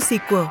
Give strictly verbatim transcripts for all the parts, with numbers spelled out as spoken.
Musiquo.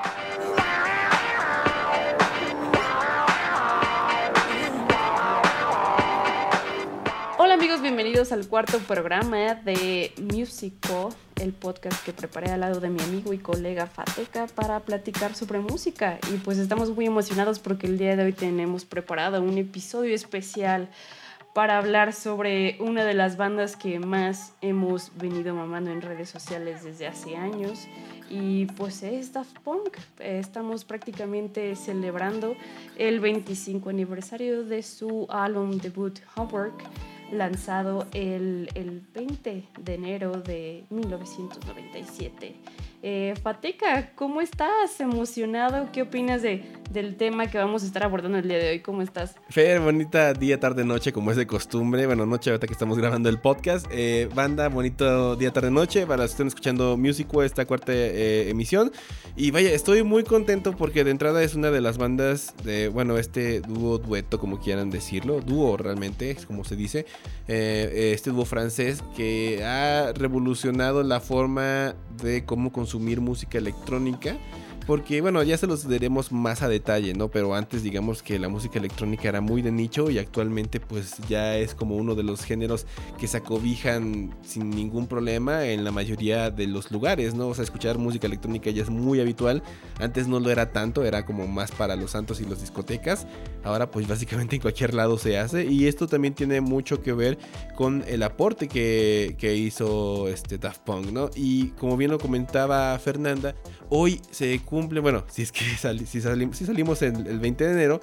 Hola amigos, bienvenidos al cuarto programa de Musiquo, el podcast que preparé al lado de mi amigo y colega Fateca para platicar sobre música. Y pues estamos muy emocionados porque el día de hoy tenemos preparado un episodio especial para hablar sobre una de las bandas que más hemos venido mamando en redes sociales desde hace años. Y pues es Daft Punk. Estamos prácticamente celebrando el veinticinco aniversario de su álbum debut Homework, lanzado el, el veinte de enero de mil novecientos noventa y siete. Eh, Fateca, ¿cómo estás? ¿Emocionado? ¿Qué opinas de, del tema que vamos a estar abordando el día de hoy? ¿Cómo estás? Fer, bonita día, tarde, noche, como es de costumbre. Bueno, noche ahorita que estamos grabando el podcast. Eh, banda, bonito día, tarde, noche. Para los que estén escuchando Musiquo, esta cuarta eh, emisión. Y vaya, estoy muy contento porque de entrada es una de las bandas de, bueno, este dúo, dueto, como quieran decirlo. Dúo realmente, es como se dice. Eh, este dúo francés que ha revolucionado la forma de cómo consumir música electrónica. Porque, bueno, ya se los diremos más a detalle, ¿no? Pero antes, digamos que la música electrónica era muy de nicho y actualmente, pues, ya es como uno de los géneros que se acobijan sin ningún problema en la mayoría de los lugares, ¿no? O sea, escuchar música electrónica ya es muy habitual. Antes no lo era tanto, era como más para los santos y las discotecas. Ahora, pues, básicamente en cualquier lado se hace. Y esto también tiene mucho que ver con el aporte que, que hizo este Daft Punk, ¿no? Y como bien lo comentaba Fernanda, hoy se cumple, bueno, si es que sali, si, salim, si salimos el, el veinte de enero,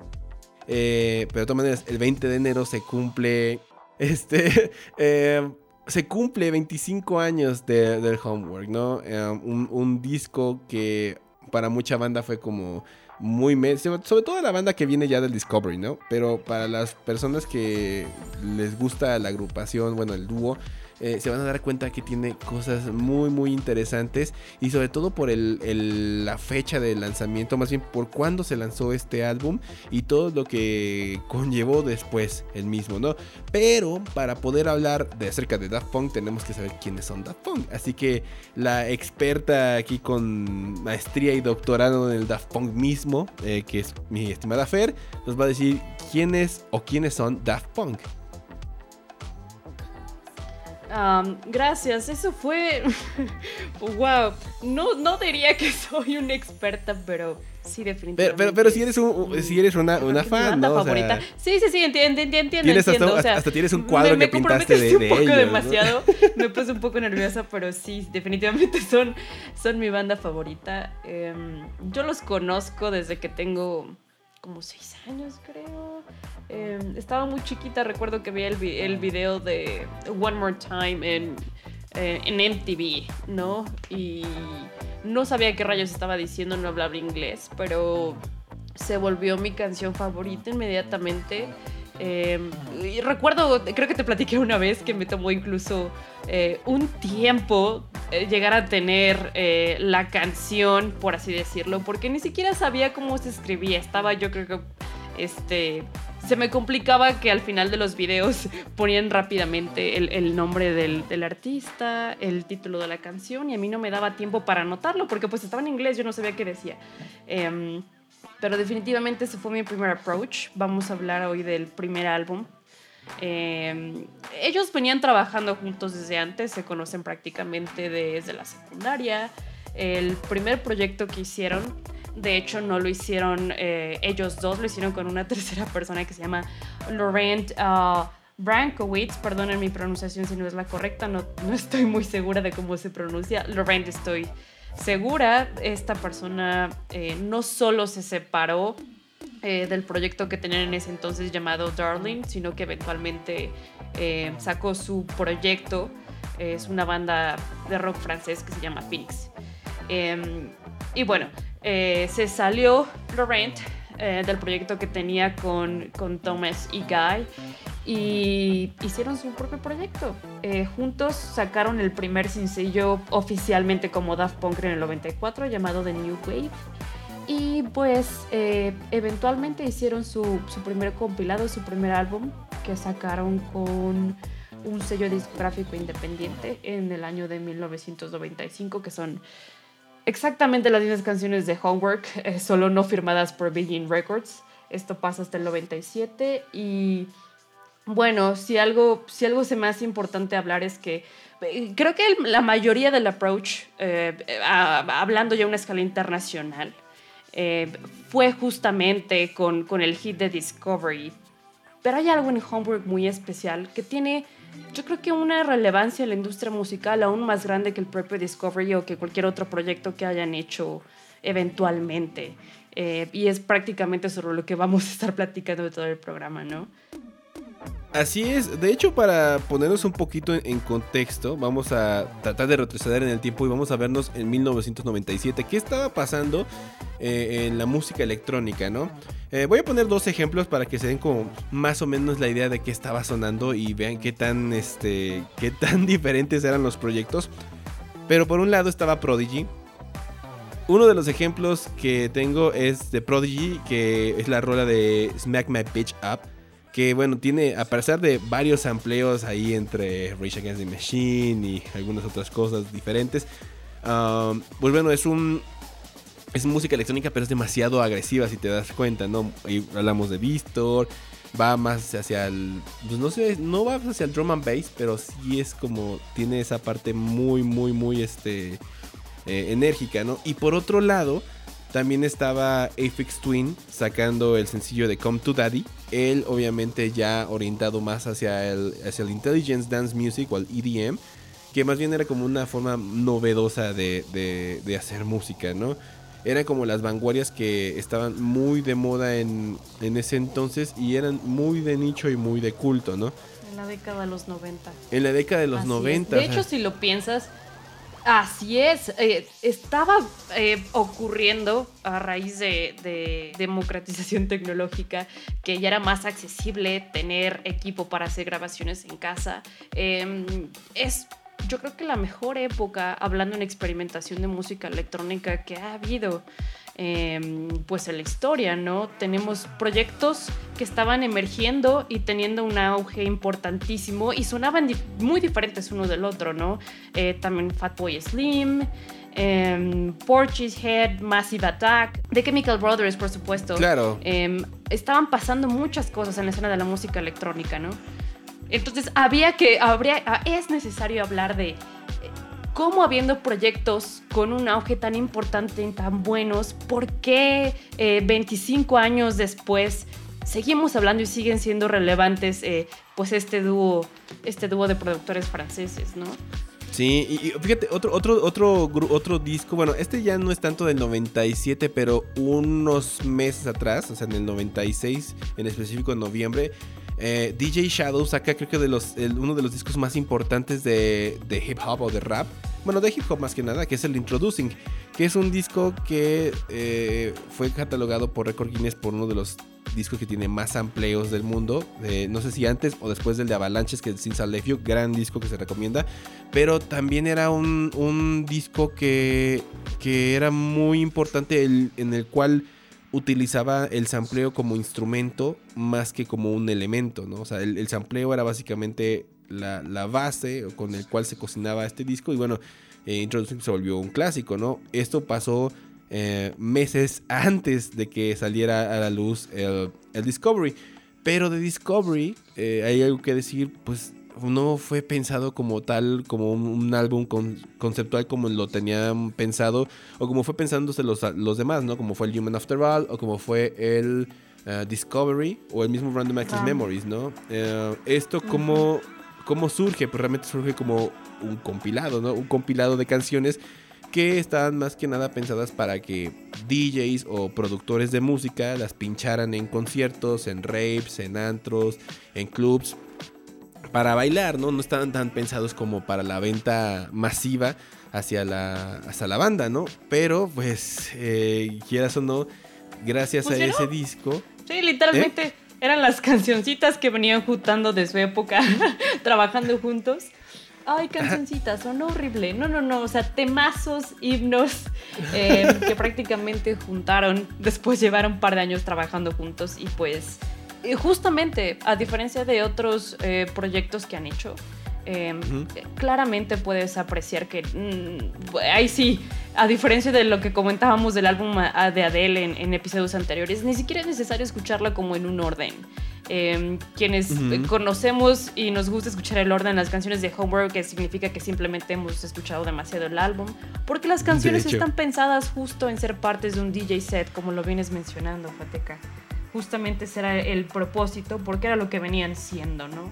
eh, pero de todas maneras, el veinte de enero se cumple, este, eh, se cumple veinticinco años de, del Homework, ¿no? Eh, un, un disco que para mucha banda fue como muy... Me- sobre todo la banda que viene ya del Discovery, ¿no? Pero para las personas que les gusta la agrupación, bueno, el dúo, Eh, se van a dar cuenta que tiene cosas muy muy interesantes y sobre todo por el, el, la fecha de lanzamiento, más bien por cuándo se lanzó este álbum y todo lo que conllevó después el mismo, ¿no? Pero para poder hablar de acerca de Daft Punk tenemos que saber quiénes son Daft Punk, así que la experta aquí con maestría y doctorado en el Daft Punk mismo, eh, que es mi estimada Fer, nos va a decir quiénes o quiénes son Daft Punk. Um, gracias, eso fue... wow, no, no diría que soy una experta, pero sí, definitivamente. Pero, pero, pero si eres, un, si eres una, una fan, ¿no? Favorita. O sea, sí, sí, sí, entiendo, entiendo, tienes entiendo. Hasta, o sea, hasta tienes un cuadro me, que me pintaste de, un de poco ellos, demasiado, ¿no? Me puse un poco nerviosa, pero sí, definitivamente son, son mi banda favorita. Eh, yo los conozco desde que tengo como seis años, creo. Eh, estaba muy chiquita, recuerdo que vi el, el video de One More Time en, eh, en M T V, ¿no? Y no sabía qué rayos estaba diciendo, no hablaba inglés, pero se volvió mi canción favorita inmediatamente. Eh, y recuerdo, creo que te platiqué una vez que me tomó incluso eh, un tiempo eh, llegar a tener eh, la canción, por así decirlo, porque ni siquiera sabía cómo se escribía. Estaba, yo creo que este, se me complicaba que al final de los videos ponían rápidamente el, el nombre del, del artista, el título de la canción, y a mí no me daba tiempo para anotarlo porque pues estaba en inglés, yo no sabía qué decía. Eh, Pero definitivamente ese fue mi primer approach. Vamos a hablar hoy del primer álbum. Eh, ellos venían trabajando juntos desde antes, se conocen prácticamente desde la secundaria. El primer proyecto que hicieron, de hecho no lo hicieron eh, ellos dos, lo hicieron con una tercera persona que se llama Laurent uh, Brankowitz. Perdonen mi pronunciación si no es la correcta, no, no estoy muy segura de cómo se pronuncia. Laurent estoy segura. Esta persona eh, no solo se separó eh, del proyecto que tenían en ese entonces llamado Darling, sino que eventualmente eh, sacó su proyecto. Eh, es una banda de rock francés que se llama Phoenix. Eh, y bueno, eh, se salió Laurent eh, del proyecto que tenía con, con Thomas y Guy y hicieron su propio proyecto. Eh, juntos sacaron el primer sencillo oficialmente como Daft Punk en el noventa y cuatro, llamado The New Wave. Y pues eh, eventualmente hicieron su, su primer compilado, su primer álbum, que sacaron con un sello discográfico independiente en el año de mil novecientos noventa y cinco, que son exactamente las mismas canciones de Homework, eh, solo no firmadas por Virgin Records. Esto pasa hasta el noventa y siete y bueno, si algo, si algo se me hace importante hablar es que eh, creo que el, la mayoría del approach, eh, a, hablando ya a una escala internacional, eh, fue justamente con, con el hit de Discovery. Pero hay algo en Homework muy especial que tiene, yo creo que una relevancia en la industria musical aún más grande que el propio Discovery o que cualquier otro proyecto que hayan hecho eventualmente. Eh, y es prácticamente sobre lo que vamos a estar platicando de todo el programa, ¿no? Así es, de hecho, para ponernos un poquito en, en contexto, vamos a tratar de retroceder en el tiempo y vamos a vernos en mil novecientos noventa y siete. ¿Qué estaba pasando eh, en la música electrónica, no? Eh, voy a poner dos ejemplos para que se den como más o menos la idea de qué estaba sonando y vean qué tan, este, qué tan diferentes eran los proyectos. Pero por un lado estaba Prodigy. Uno de los ejemplos que tengo es de Prodigy, que es la rola de Smack My Bitch Up. Que bueno, tiene, a pesar de varios sampleos ahí entre Rage Against the Machine y algunas otras cosas diferentes, um, pues bueno, es un es música electrónica, pero es demasiado agresiva si te das cuenta, ¿no? Y hablamos de Vistor, va más hacia el, pues no sé, no va hacia el drum and bass, pero sí es como, tiene esa parte muy, muy, muy este, eh, enérgica, ¿no? Y por otro lado, también estaba Aphex Twin sacando el sencillo de Come to Daddy. Él obviamente ya orientado más hacia el, hacia el Intelligence Dance Music o el E D M, que más bien era como una forma novedosa de, de, de hacer música, ¿no? Eran como las vanguardias que estaban muy de moda en, en ese entonces y eran muy de nicho y muy de culto, ¿no? En la década de los noventa. En la década de los Así noventa. Es. De hecho, si lo piensas, así es. Eh, estaba eh, ocurriendo a raíz de, de democratización tecnológica, que ya era más accesible tener equipo para hacer grabaciones en casa. Eh, es, yo creo que la mejor época, hablando en experimentación de música electrónica que ha habido eh, pues en la historia, ¿no? Tenemos proyectos que estaban emergiendo y teniendo un auge importantísimo y sonaban di- muy diferentes uno del otro, ¿no? Eh, también Fatboy Slim, eh, Portishead, Massive Attack, The Chemical Brothers, por supuesto. Claro. Eh, estaban pasando muchas cosas en la escena de la música electrónica, ¿no? Entonces había que, habría, es necesario hablar de cómo, habiendo proyectos con un auge tan importante y tan buenos, ¿por qué eh, veinticinco años después seguimos hablando y siguen siendo relevantes eh, pues este dúo, este dúo de productores franceses, ¿no? Sí, y, y fíjate, otro, otro, otro, otro disco, bueno, este ya no es tanto del noventa y siete, pero unos meses atrás, o sea, en el noventa y seis, en específico en noviembre, eh, D J Shadow saca, creo que de los, el, uno de los discos más importantes de, de hip hop o de rap, bueno, de hip hop más que nada, que es el Introducing, que es un disco que eh, fue catalogado por Record Guinness por uno de los discos que tiene más sampleos del mundo, eh, no sé si antes o después del de Avalanches, que es Since I Left You, gran disco que se recomienda, pero también era un, un disco que, que era muy importante, el, en el cual utilizaba el sampleo como instrumento más que como un elemento, ¿no? O sea, el, el sampleo era básicamente la, la base con el cual se cocinaba este disco y bueno, eh, Introducing se volvió un clásico, ¿no? Esto pasó Eh, meses antes de que saliera a la luz el, el Discovery, pero de Discovery eh, hay algo que decir, pues no fue pensado como tal, como un, un álbum con, conceptual como lo tenían pensado o como fue pensándose los, los demás, ¿no? Como fue el Human After All o como fue el uh, Discovery o el mismo Random Access ah. Memories, ¿no? Uh, esto como uh-huh. ¿Cómo surge? Pues realmente surge como un compilado, ¿no? Un compilado de canciones que estaban más que nada pensadas para que D Js o productores de música las pincharan en conciertos, en raves, en antros, en clubs, para bailar, ¿no? No estaban tan pensados como para la venta masiva hacia la, hacia la banda, ¿no? Pero, pues, eh, quieras o no, gracias a ese disco... Sí, literalmente ¿eh? Eran las cancioncitas que venían juntando de su época, trabajando juntos. Ay, cancioncitas, son horrible. No, no, no, o sea, temazos, himnos eh, que prácticamente juntaron. Después llevaron un par de años trabajando juntos y pues justamente, a diferencia de otros eh, proyectos que han hecho, eh, uh-huh. claramente puedes apreciar que mm, ahí sí, a diferencia de lo que comentábamos del álbum de Adele en, en episodios anteriores, ni siquiera es necesario escucharla como en un orden. Eh, quienes uh-huh. conocemos y nos gusta escuchar el orden en las canciones de Homework, que significa que simplemente hemos escuchado demasiado el álbum, porque las canciones están pensadas justo en ser partes de un D J set, como lo vienes mencionando, Fateca. Justamente ese era el propósito, porque era lo que venían siendo, ¿no?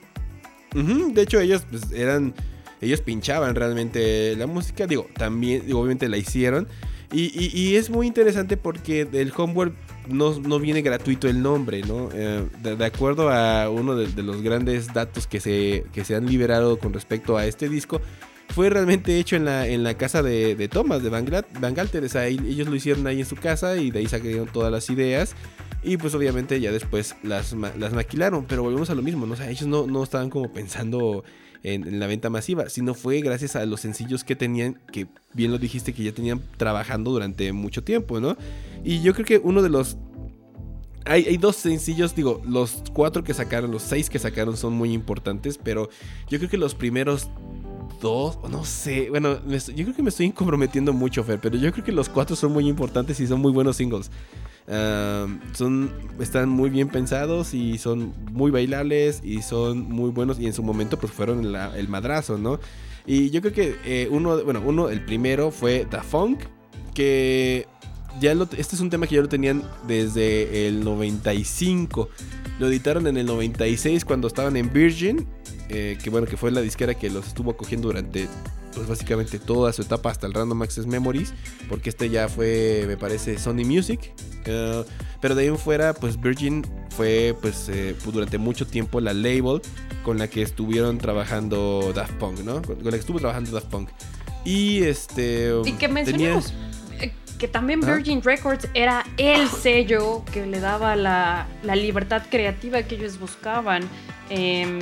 Uh-huh. De hecho, ellos pues, eran... Ellos pinchaban realmente la música. Digo, también, digo, obviamente la hicieron. Y, y, y es muy interesante porque del Homework no, no viene gratuito el nombre, ¿no? Eh, de, de acuerdo a uno de, de los grandes datos que se, que se han liberado con respecto a este disco, fue realmente hecho en la, en la casa de, de Thomas, de Van, Van Galter. O sea, ellos lo hicieron ahí en su casa y de ahí sacaron todas las ideas. Y pues obviamente ya después las, las maquilaron. Pero volvemos a lo mismo, ¿no? O sea, ellos no, no estaban como pensando en, en la venta masiva, sino fue gracias a los sencillos que tenían, que bien lo dijiste, que ya tenían trabajando durante mucho tiempo, ¿no? Y yo creo que uno de los... Hay, hay dos sencillos, digo, los cuatro que sacaron, los seis que sacaron son muy importantes, pero yo creo que los primeros dos, no sé, bueno, yo creo que me estoy comprometiendo mucho, Fer, pero yo creo que los cuatro son muy importantes y son muy buenos singles. Uh, son, están muy bien pensados y son muy bailables y son muy buenos, y en su momento pues fueron la, el madrazo, ¿no? Y yo creo que eh, uno, bueno, uno, el primero fue Da Funk, que ya lo, este es un tema que ya lo tenían desde el noventa y cinco, lo editaron en el noventa y seis cuando estaban en Virgin, eh, que bueno, que fue la disquera que los estuvo acogiendo durante pues básicamente toda su etapa hasta el Random Access Memories, porque este ya fue, me parece, Sony Music, uh, pero de ahí en fuera pues Virgin fue pues, eh, pues durante mucho tiempo la label con la que estuvieron trabajando Daft Punk, ¿no? Con, con la que estuvo trabajando Daft Punk. Y este... Y que mencionemos tenía... que también Virgin ¿Ah? Records era el sello que le daba la, la libertad creativa que ellos buscaban. Eh,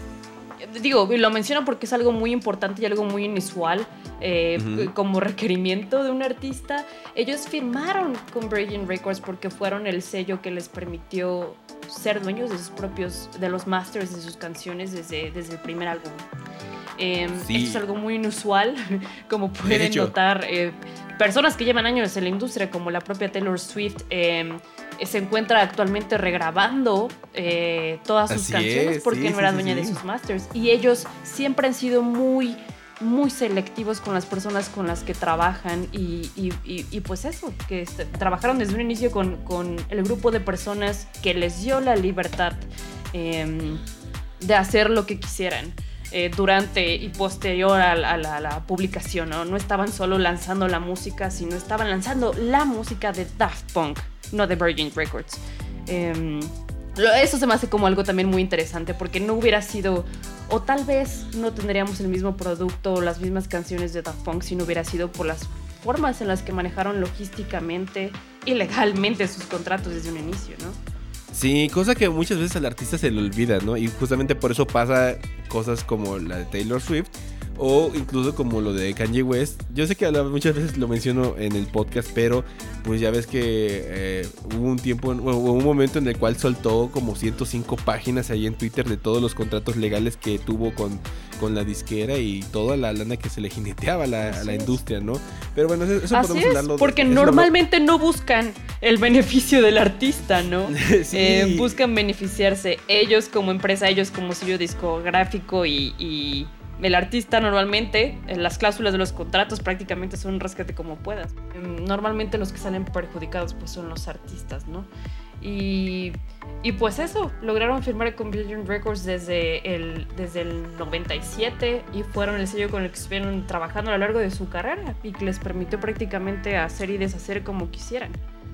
Digo, lo menciono porque es algo muy importante y algo muy inusual eh, uh-huh. como requerimiento de un artista. Ellos firmaron con Virgin Records porque fueron el sello que les permitió ser dueños de sus propios, de los masters de sus canciones desde, desde el primer álbum. Eh, sí. Esto es algo muy inusual, como pueden notar. Eh, personas que llevan años en la industria, como la propia Taylor Swift, eh, se encuentra actualmente regrabando eh, todas sus Así canciones es, porque sí, no era sí, dueña sí, sí. de sus masters. Y ellos siempre han sido muy, muy selectivos con las personas con las que trabajan. Y, y, y, y pues eso, que est- trabajaron desde un inicio con, con el grupo de personas que les dio la libertad eh, de hacer lo que quisieran. Eh, durante y posterior a la, a la, a la publicación, ¿no? No estaban solo lanzando la música, sino estaban lanzando la música de Daft Punk, no de Virgin Records. Eh, eso se me hace como algo también muy interesante, porque no hubiera sido, o tal vez no tendríamos el mismo producto o las mismas canciones de Daft Punk si no hubiera sido por las formas en las que manejaron logísticamente y legalmente sus contratos desde un inicio, ¿no? Sí, cosa que muchas veces al artista se le olvida, ¿no? Y justamente por eso pasa cosas como la de Taylor Swift o incluso como lo de Kanye West. Yo sé que muchas veces lo menciono en el podcast, pero pues ya ves que eh, hubo un tiempo, hubo un momento en el cual soltó como ciento cinco páginas ahí en Twitter de todos los contratos legales que tuvo con, con la disquera y toda la lana que se le jineteaba a la, a la industria, ¿no? Pero bueno, eso, eso Así podemos es, hablarlo. Porque eso normalmente no buscan el beneficio del artista, ¿no? Sí. Eh, buscan beneficiarse ellos como empresa, ellos como sello discográfico y... y el artista normalmente, las cláusulas de los contratos prácticamente son un rescate como puedas. Normalmente los que salen perjudicados pues son los artistas, ¿no? Y, y pues eso, lograron firmar con Virgin Records desde el, desde el noventa y siete y fueron el sello con el que estuvieron trabajando a lo largo de su carrera y que les permitió prácticamente hacer y deshacer como quisieran.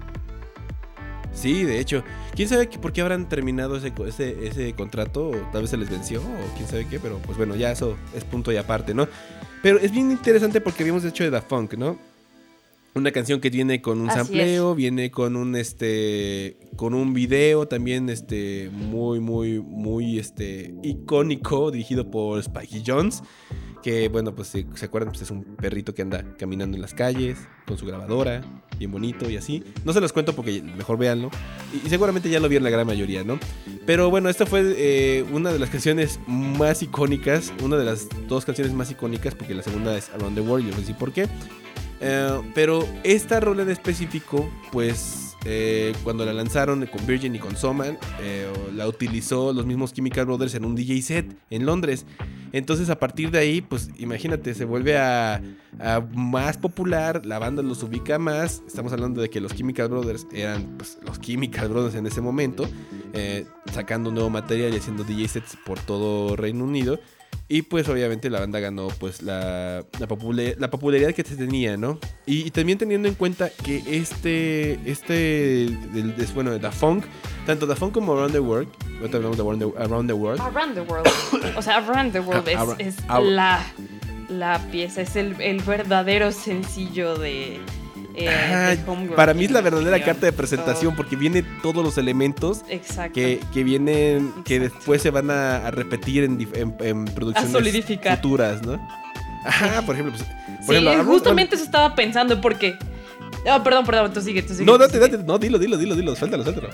Sí, de hecho, quién sabe por qué habrán terminado ese, ese, ese contrato, o tal vez se les venció, o quién sabe qué, pero pues bueno, ya eso es punto y aparte, ¿no? Pero es bien interesante porque habíamos hecho de Daft Punk, ¿no? Una canción que viene con un Así sampleo, es. viene con un este con un video también este muy muy muy este icónico dirigido por Spike Jonze, Que bueno, pues si se acuerdan, pues es un perrito que anda caminando en las calles con su grabadora, bien bonito y así. No se los cuento porque mejor véanlo. Y, y seguramente ya lo vieron la gran mayoría, ¿no? Pero bueno, esta fue eh, una de las canciones más icónicas, una de las dos canciones más icónicas, porque la segunda es Around the World, yo no sé si por qué. Uh, pero esta rola en específico, pues eh, cuando la lanzaron con Virgin y con Soman, eh, la utilizó los mismos Chemical Brothers en un D J set en Londres. Entonces a partir de ahí, pues imagínate, se vuelve a, a más popular, la banda los ubica más. Estamos hablando de que los Chemical Brothers eran pues, los Chemical Brothers en ese momento, eh, sacando nuevo material y haciendo D J sets por todo Reino Unido. Y pues obviamente la banda ganó pues la, la, popular, la popularidad que se tenía, ¿no? Y, y también teniendo en cuenta que este, este, el, es, bueno, Da Funk, tanto Da Funk como Around the World, ahorita hablamos de Around the, Around the World. Around the World, o sea, Around the World es, Around, es around. la, la pieza, es el, el verdadero sencillo de... Eh, Ajá, para mí es la verdadera carta de presentación porque viene todos los elementos que, que vienen, Exacto. que después se van a, a repetir en, en, en producciones futuras, ¿no? Ajá, por ejemplo, pues, por sí, ejemplo, justamente eso estaba pensando porque... Oh, perdón, perdón, tú sigue, tú sigue. No, tú date, sigue. date, no, dilo, dilo, dilo, dilo, suéltalo, suéltalo.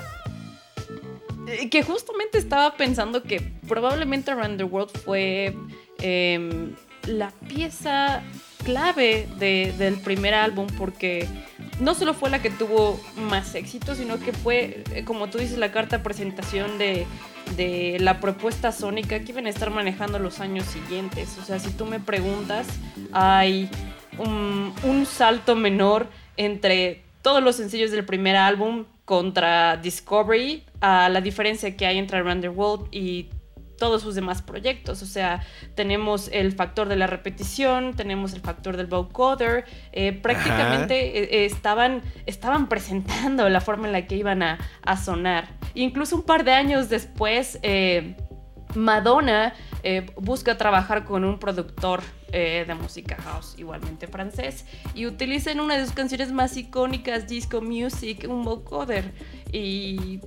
Que justamente estaba pensando que probablemente Around the World fue eh, la pieza clave de, del primer álbum, porque no solo fue la que tuvo más éxito, sino que fue, como tú dices, la carta de presentación de, de la propuesta sónica que iban a estar manejando los años siguientes. O sea, si tú me preguntas, hay un, un salto menor entre todos los sencillos del primer álbum contra Discovery, a la diferencia que hay entre Around the World y todos sus demás proyectos. O sea, tenemos el factor de la repetición, tenemos el factor del vocoder, eh, prácticamente eh, estaban, estaban presentando la forma en la que iban a, a sonar. Incluso un par de años después, eh, Madonna eh, busca trabajar con un productor eh, de música house, igualmente francés, y utiliza en una de sus canciones más icónicas, Disco Music, un vocoder, y...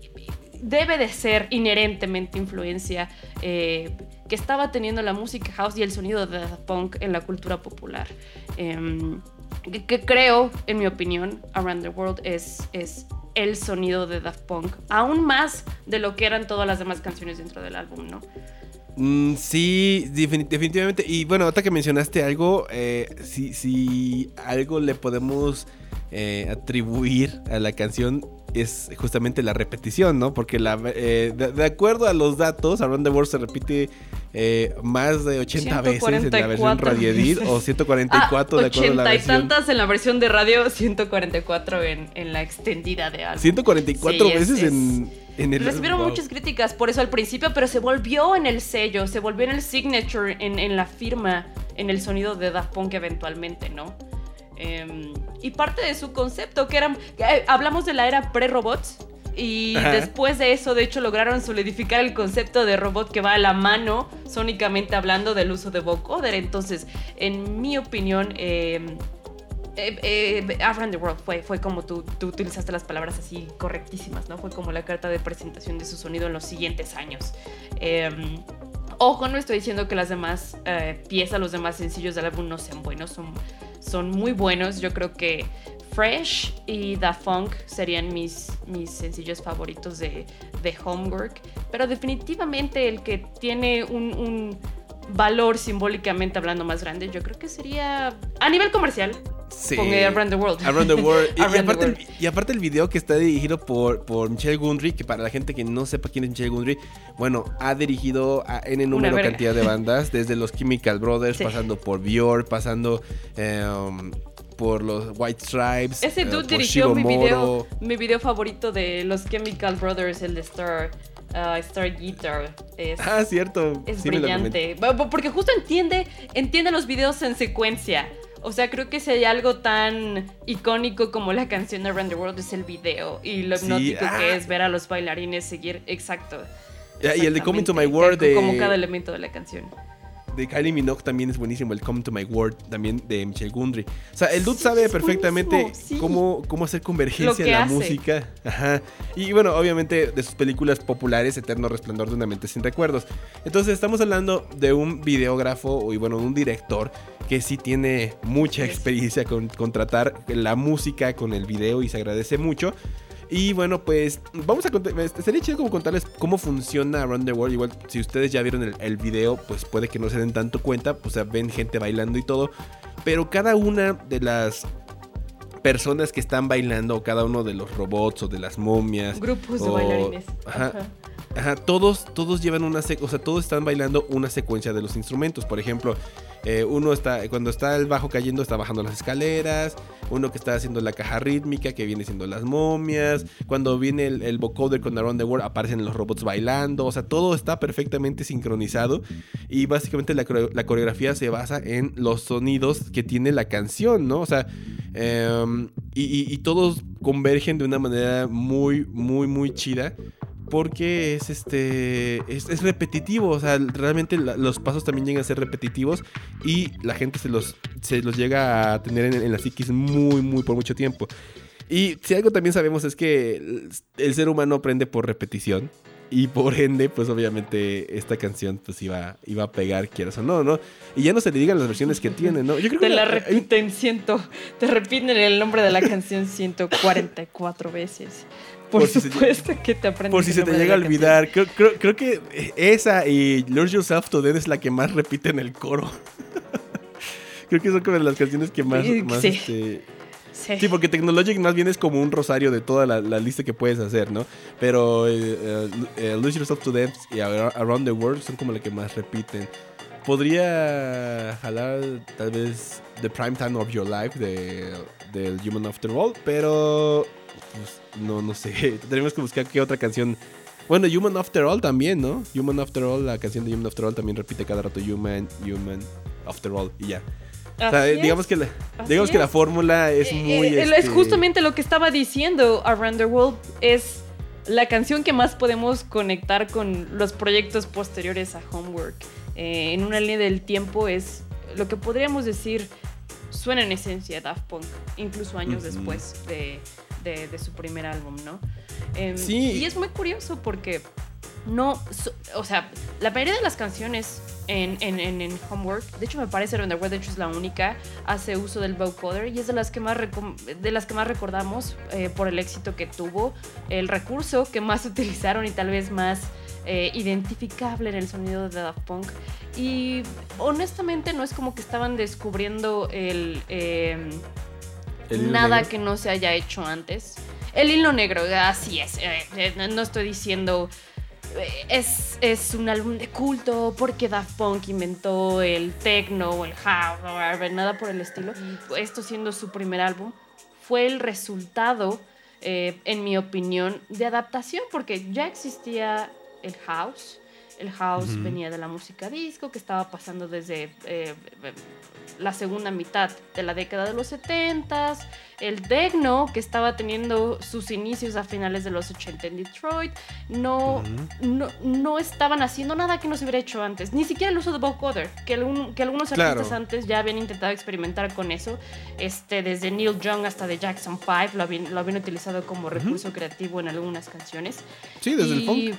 debe de ser inherentemente influencia eh, que estaba teniendo la música house y el sonido de Daft Punk en la cultura popular. Eh, que, que creo, en mi opinión, Around the World es, es el sonido de Daft Punk, aún más de lo que eran todas las demás canciones dentro del álbum, ¿no? Mm, sí, definitivamente. Y bueno, ahorita que mencionaste algo, eh, si, si algo le podemos eh, atribuir a la canción es justamente la repetición, ¿no? Porque la, eh, de, de acuerdo a los datos, Around the World se repite eh, más de ochenta veces en la versión Radio Edit o ciento cuarenta y cuatro ah, de acuerdo a la versión. ochenta y tantas en la versión de radio, ciento cuarenta y cuatro en, en la extendida de álbum. ciento cuarenta y cuatro sí, veces es, en, en el... Recibieron wow. muchas críticas por eso al principio, pero se volvió en el sello, se volvió en el signature, en, en la firma, en el sonido de Daft Punk eventualmente, ¿no? Eh, y parte de su concepto, que eran, eh, hablamos de la era pre-robots, y Ajá. después de eso, de hecho, lograron solidificar el concepto de robot que va a la mano, sónicamente hablando, del uso de vocoder. Entonces, en mi opinión, eh, eh, eh, Around the World fue, fue como tú, tú utilizaste las palabras así correctísimas, ¿no? Fue como la carta de presentación de su sonido en los siguientes años. Eh, Ojo, no estoy diciendo que las demás eh, piezas, los demás sencillos del álbum no sean buenos, son, son muy buenos. Yo creo que Fresh y Da Funk serían mis, mis sencillos favoritos de, de Homework, pero definitivamente el que tiene un, un valor simbólicamente hablando más grande, yo creo que sería a nivel comercial. Sí. Con Around the World. Around the World. y, Around y, aparte the world. El, y aparte el video que está dirigido por, por Michel Gondry, que para la gente que no sepa quién es Michel Gondry, bueno, ha dirigido a N número cantidad de bandas, desde los Chemical Brothers, sí. pasando por Björk, pasando um, por los White Stripes. Ese dude uh, dirigió mi video, mi video favorito de los Chemical Brothers, el de Star... Uh, Star Guitar es, ah, cierto. Es sí, brillante. Porque justo entiende, entiende los videos en secuencia. O sea, creo que si hay algo tan icónico como la canción de Around the World es el video. Y lo hipnótico sí, ah. que es ver a los bailarines seguir. Exacto. Yeah, y el de Coming to My World de... como cada elemento de la canción. de Kylie Minogue también es buenísimo. El Come to My World también de Michel Gondry. O sea, el dude sí, sabe perfectamente sí. cómo, cómo hacer convergencia en la hace. música. Ajá. Y bueno, obviamente de sus películas populares, Eterno Resplandor de una mente sin recuerdos. Entonces estamos hablando de un videógrafo y bueno, un director que sí tiene mucha experiencia con, con tratar la música con el video y se agradece mucho. Y bueno, pues vamos a contar, sería chido como contarles cómo funciona Around the World. Igual si ustedes ya vieron el, el video, pues puede que no se den tanto cuenta, pues o sea, ven gente bailando y todo. Pero cada una de las personas que están bailando, cada uno de los robots o de las momias, grupos o, de bailarines. Ajá. Ajá. Ajá, todos, todos llevan una secuencia, o sea, todos están bailando una secuencia de los instrumentos. Por ejemplo, eh, uno está, cuando está el bajo cayendo, está bajando las escaleras. Uno que está haciendo la caja rítmica, que viene siendo las momias. Cuando viene el, el vocoder con Around the World, aparecen los robots bailando. O sea, todo está perfectamente sincronizado. Y básicamente la, la coreografía se basa en los sonidos que tiene la canción, ¿no? O sea, eh, y, y, y todos convergen de una manera muy, muy, muy chida. Porque es este es, es repetitivo, o sea, realmente la, los pasos también llegan a ser repetitivos y la gente se los, se los llega a tener en, en la psiquis muy, muy por mucho tiempo. Y si algo también sabemos es que el, el ser humano aprende por repetición y por ende, pues obviamente esta canción pues iba, iba a pegar, quieras o no, ¿no? Y ya no se le digan las versiones que tiene, ¿no? Yo creo te que la la, repiten hay... ciento, te repiten el nombre de la canción ciento cuarenta y cuatro veces. Por, por supuesto si se, que te aprendes. Por si se te llega a olvidar. Creo, creo, creo que esa y Lose Yourself to Death es la que más repite en el coro. Creo que son como las canciones que más... Sí. más este... sí. sí, porque Technologic más bien es como un rosario de toda la, la lista que puedes hacer, ¿no? Pero uh, uh, Lose Yourself to Death y Around the World son como las que más repiten. Podría jalar tal vez The Prime Time of Your Life de, del Human After All, pero... pues no, no sé. Tenemos que buscar qué otra canción. Bueno, Human After All también, ¿no? Human After All, la canción de Human After All también repite cada rato Human, Human After All y ya. O sea, digamos que la, digamos que la fórmula es muy... Eh, este... Es justamente lo que estaba diciendo. Around the World es la canción que más podemos conectar con los proyectos posteriores a Homework. Eh, en una línea del tiempo es lo que podríamos decir suena en esencia Daft Punk, incluso años uh-huh. después de... De, de su primer álbum, ¿no? Eh, sí. Y es muy curioso porque no, so, o sea, la mayoría de las canciones en, en, en, en Homework, de hecho me parece Around the World, de hecho es la única, hace uso del vocoder y es de las que más, recom- de las que más recordamos eh, por el éxito que tuvo, el recurso que más utilizaron y tal vez más eh, identificable en el sonido de Daft Punk. Y honestamente no es como que estaban descubriendo el... Eh, nada negro. Que no se haya hecho antes. El hilo negro, así es. Eh, eh, no estoy diciendo eh, es, es un álbum de culto porque Daft Punk inventó el techno o el house o nada por el estilo. Esto siendo su primer álbum fue el resultado, eh, en mi opinión, de adaptación porque ya existía el house. El house uh-huh. venía de la música disco que estaba pasando desde eh, la segunda mitad de la década de los setentas, el techno que estaba teniendo sus inicios a finales de los ochenta en Detroit. No, uh-huh. no, no estaban haciendo nada que no se hubiera hecho antes, ni siquiera el uso de vocoder, que, algún, que algunos artistas claro. antes ya habían intentado experimentar con eso, este, desde Neil Young hasta The Jackson Five lo habían, lo habían utilizado como recurso uh-huh. creativo en algunas canciones. Sí, desde y, el funk.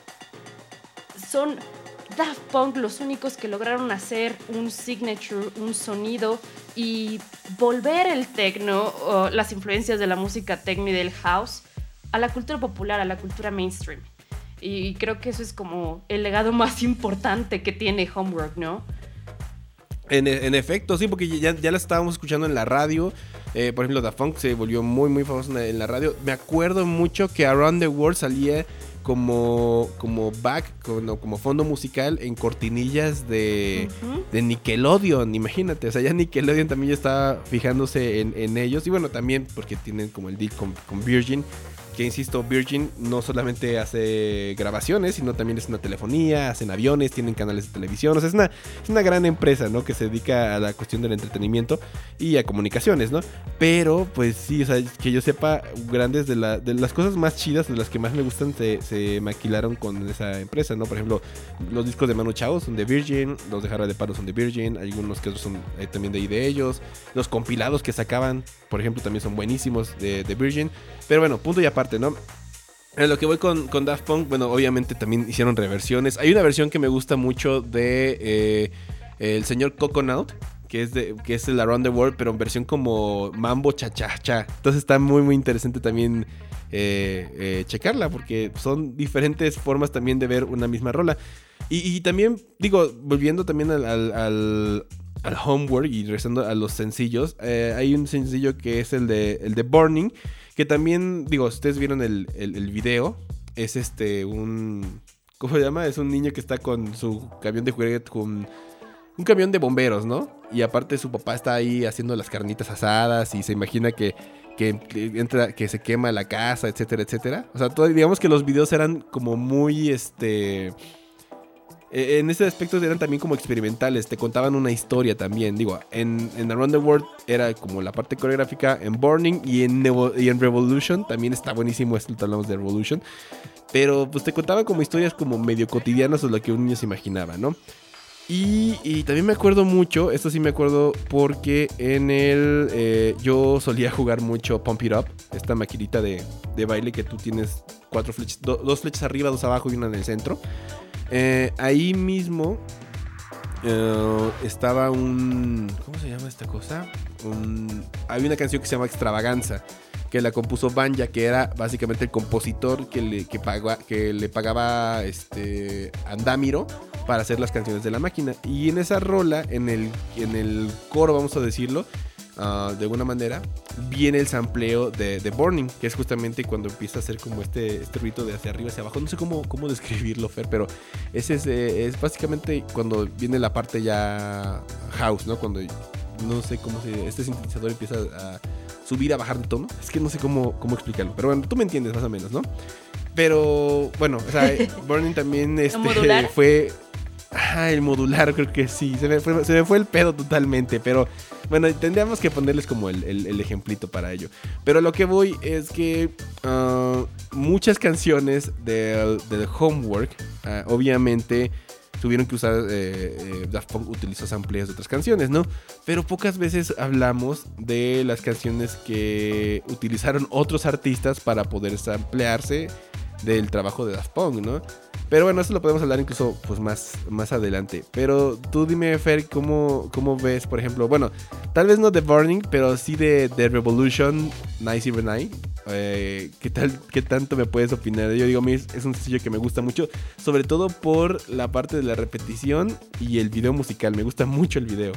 Son Daft Punk los únicos que lograron hacer un signature, un sonido y volver el techno, o las influencias de la música techno y del house a la cultura popular, a la cultura mainstream. Y creo que eso es como el legado más importante que tiene Homework, ¿no? En, en efecto, sí, porque ya, ya la estábamos escuchando en la radio. Eh, por ejemplo, Daft Punk se volvió muy, muy famoso en la, en la radio. Me acuerdo mucho que Around the World salía como, como back, como, como fondo musical en cortinillas de, uh-huh. de Nickelodeon, imagínate. O sea, ya Nickelodeon también ya estaba fijándose en, en ellos. Y bueno, también porque tienen como el deal con, con Virgin. que insisto, Virgin no solamente hace grabaciones, sino también es una telefonía, hacen aviones, tienen canales de televisión, o sea, es una, es una gran empresa, ¿no? Que se dedica a la cuestión del entretenimiento y a comunicaciones, ¿no? Pero, pues sí, o sea, que yo sepa, grandes de, la, de las cosas más chidas, de las que más me gustan, se, se maquilaron con esa empresa, ¿no? Por ejemplo, los discos de Manu Chao son de Virgin, los de Jarabe de Palo son de Virgin, algunos que otros son eh, también de ahí de ellos, los compilados que sacaban, por ejemplo, también son buenísimos de, de Virgin, pero bueno, punto y aparte, ¿no? En lo que voy con, con Daft Punk, bueno, obviamente también hicieron reversiones. Hay una versión que me gusta mucho de eh, el señor Coconut, que es de que es el Around the World, pero en versión como mambo cha cha cha. Entonces está muy muy interesante también eh, eh, checarla, porque son diferentes formas también de ver una misma rola. Y, y también, digo, volviendo también al, al, al, al Homework y regresando a los sencillos, eh, hay un sencillo que es el de, el de Burning, que también, digo, ustedes vieron el, el, el video, es este, un... ¿Cómo se llama? Es un niño que está con su camión de juguete, con un camión de bomberos, ¿no? Y aparte su papá está ahí haciendo las carnitas asadas y se imagina que, que, entra, que se quema la casa, etcétera, etcétera. O sea, todo, digamos que los videos eran como muy, este... En ese aspecto eran también como experimentales, te contaban una historia también. Digo, en, en Around the World era como la parte coreográfica, en Burning y en, Nevo, y en Revolution también está buenísimo esto, hablamos de Revolution. Pero pues te contaban como historias como medio cotidianas o lo que un niño se imaginaba, ¿no? Y, y también me acuerdo mucho, esto sí me acuerdo porque en el... Eh, yo solía jugar mucho Pump It Up, esta maquinita de, de baile que tú tienes cuatro flechas, do, dos flechas arriba, dos abajo y una en el centro. Eh, ahí mismo uh, estaba un... ¿Cómo se llama esta cosa? Un, había una canción que se llama Extravaganza, que la compuso Banja, que era básicamente el compositor que le, que pagaba, que le pagaba este, Andamiro para hacer las canciones de la máquina. Y en esa rola, en el, en el coro, vamos a decirlo, Uh, de alguna manera, viene el sampleo de, de Burning, que es justamente cuando empieza a hacer como este, este ruido de hacia arriba, hacia abajo. No sé cómo, cómo describirlo, Fer, pero ese es, eh, es básicamente cuando viene la parte ya house, ¿no? Cuando, no sé cómo se... Este sintetizador empieza a subir, a bajar de tono. Es que no sé cómo, cómo explicarlo, pero bueno, tú me entiendes más o menos, ¿no? Pero, bueno, o sea, Burning también este, fue... Ah, el modular, creo que sí. Se me, fue, se me fue el pedo totalmente. Pero bueno, tendríamos que ponerles como el, el, el ejemplito para ello. Pero lo que voy es que uh, muchas canciones del, del Homework, uh, obviamente tuvieron que usar. Eh, eh, Daft Punk utilizó sampleos de otras canciones, ¿no? Pero pocas veces hablamos de las canciones que utilizaron otros artistas para poder samplearse del trabajo de Daft Punk, ¿no? Pero bueno, eso lo podemos hablar incluso pues más, más adelante. Pero tú dime, Fer, ¿cómo, cómo ves, por ejemplo? Bueno, tal vez no de Burning, pero sí de, de Revolution nueve cero nueve. Eh, ¿qué, tal, ¿Qué tanto me puedes opinar? Yo digo, es un sencillo que me gusta mucho, sobre todo por la parte de la repetición y el video musical. Me gusta mucho el video.